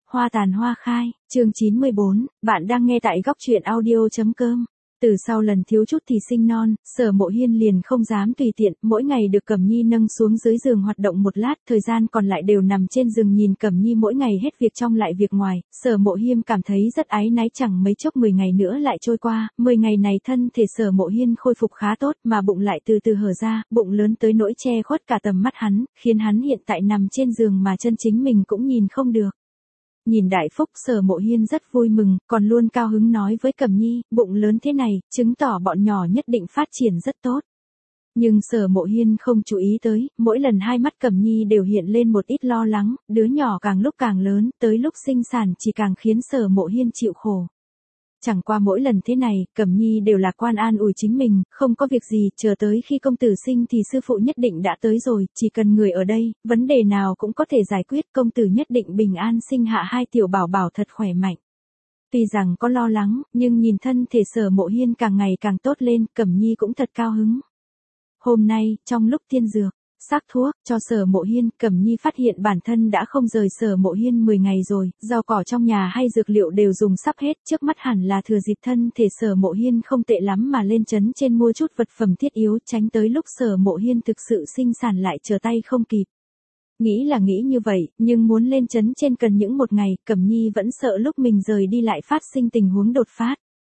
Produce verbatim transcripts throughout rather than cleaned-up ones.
Hoa tàn hoa khai, chương chín mươi bốn, bạn đang nghe tại góc truyện audio chấm com. Từ sau lần thiếu chút thì sinh non, Sở Mộ Hiên liền không dám tùy tiện, mỗi ngày được Cẩm Nhi nâng xuống dưới giường hoạt động một lát, thời gian còn lại đều nằm trên giường nhìn Cẩm Nhi mỗi ngày hết việc trong lại việc ngoài. Sở Mộ Hiên cảm thấy rất áy náy, chẳng mấy chốc mười ngày nữa lại trôi qua, mười ngày này thân thể Sở Mộ Hiên khôi phục khá tốt, mà bụng lại từ từ hở ra, bụng lớn tới nỗi che khuất cả tầm mắt hắn, khiến hắn hiện tại nằm trên giường mà chân chính mình cũng nhìn không được. Nhìn Đại Phúc, Sở Mộ Hiên rất vui mừng, còn luôn cao hứng nói với Cẩm Nhi, bụng lớn thế này, chứng tỏ bọn nhỏ nhất định phát triển rất tốt. Nhưng Sở Mộ Hiên không chú ý tới, mỗi lần hai mắt Cẩm Nhi đều hiện lên một ít lo lắng, đứa nhỏ càng lúc càng lớn, tới lúc sinh sản chỉ càng khiến Sở Mộ Hiên chịu khổ. Chẳng qua mỗi lần thế này, Cẩm Nhi đều lạc quan an ủi chính mình, không có việc gì, chờ tới khi công tử sinh thì sư phụ nhất định đã tới rồi, chỉ cần người ở đây, vấn đề nào cũng có thể giải quyết, công tử nhất định bình an sinh hạ hai tiểu bảo bảo thật khỏe mạnh. Tuy rằng có lo lắng, nhưng nhìn thân thể Sở Mộ Hiên càng ngày càng tốt lên, Cẩm Nhi cũng thật cao hứng. Hôm nay, trong lúc tiên dược, sắc thuốc, cho Sở Mộ Hiên, Cẩm Nhi phát hiện bản thân đã không rời Sở Mộ Hiên mười ngày rồi, rau cỏ trong nhà hay dược liệu đều dùng sắp hết, trước mắt hẳn là thừa dịp thân thể Sở Mộ Hiên không tệ lắm mà lên trấn trên mua chút vật phẩm thiết yếu, tránh tới lúc Sở Mộ Hiên thực sự sinh sản lại trở tay không kịp. Nghĩ là nghĩ như vậy, nhưng muốn lên trấn trên cần những một ngày, Cẩm Nhi vẫn sợ lúc mình rời đi lại phát sinh tình huống đột phát.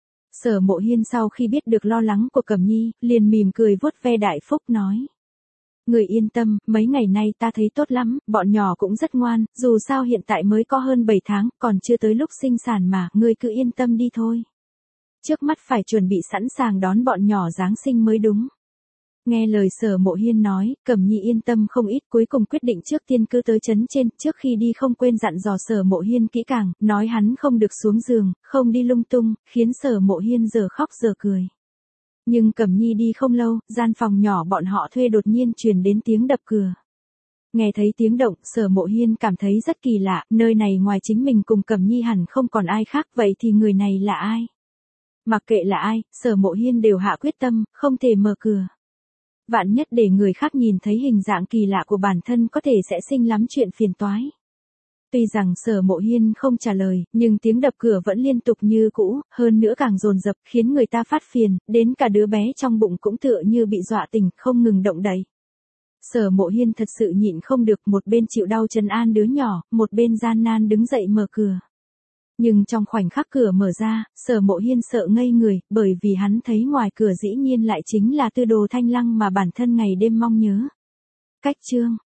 Sở Mộ Hiên sau khi biết được lo lắng của Cẩm Nhi, liền mỉm cười vuốt ve Đại Phúc nói. Người yên tâm, mấy ngày nay ta thấy tốt lắm, bọn nhỏ cũng rất ngoan, dù sao hiện tại mới có hơn bảy tháng, còn chưa tới lúc sinh sản mà, ngươi cứ yên tâm đi thôi. Trước mắt phải chuẩn bị sẵn sàng đón bọn nhỏ Giáng sinh mới đúng. Nghe lời Sở Mộ Hiên nói, Cẩm Nhi yên tâm không ít, cuối cùng quyết định trước tiên cứ tới trấn trên, trước khi đi không quên dặn dò Sở Mộ Hiên kỹ càng, nói hắn không được xuống giường, không đi lung tung, khiến Sở Mộ Hiên giờ khóc giờ cười. Nhưng Cẩm Nhi đi không lâu, gian phòng nhỏ bọn họ thuê đột nhiên truyền đến tiếng đập cửa. Nghe thấy tiếng động, Sở Mộ Hiên cảm thấy rất kỳ lạ, nơi này ngoài chính mình cùng Cẩm Nhi hẳn không còn ai khác, vậy thì người này là ai? Mặc kệ là ai, Sở Mộ Hiên đều hạ quyết tâm, không thể mở cửa. Vạn nhất để người khác nhìn thấy hình dạng kỳ lạ của bản thân có thể sẽ sinh lắm chuyện phiền toái. Tuy rằng Sở Mộ Hiên không trả lời, nhưng tiếng đập cửa vẫn liên tục như cũ, hơn nữa càng dồn dập, khiến người ta phát phiền, đến cả đứa bé trong bụng cũng tựa như bị dọa tỉnh, không ngừng động đậy. Sở Mộ Hiên thật sự nhịn không được, một bên chịu đau trấn an đứa nhỏ, một bên gian nan đứng dậy mở cửa. Nhưng trong khoảnh khắc cửa mở ra, Sở Mộ Hiên sợ ngây người, bởi vì hắn thấy ngoài cửa dĩ nhiên lại chính là Tư Đồ Thanh Lăng mà bản thân ngày đêm mong nhớ. Cách chương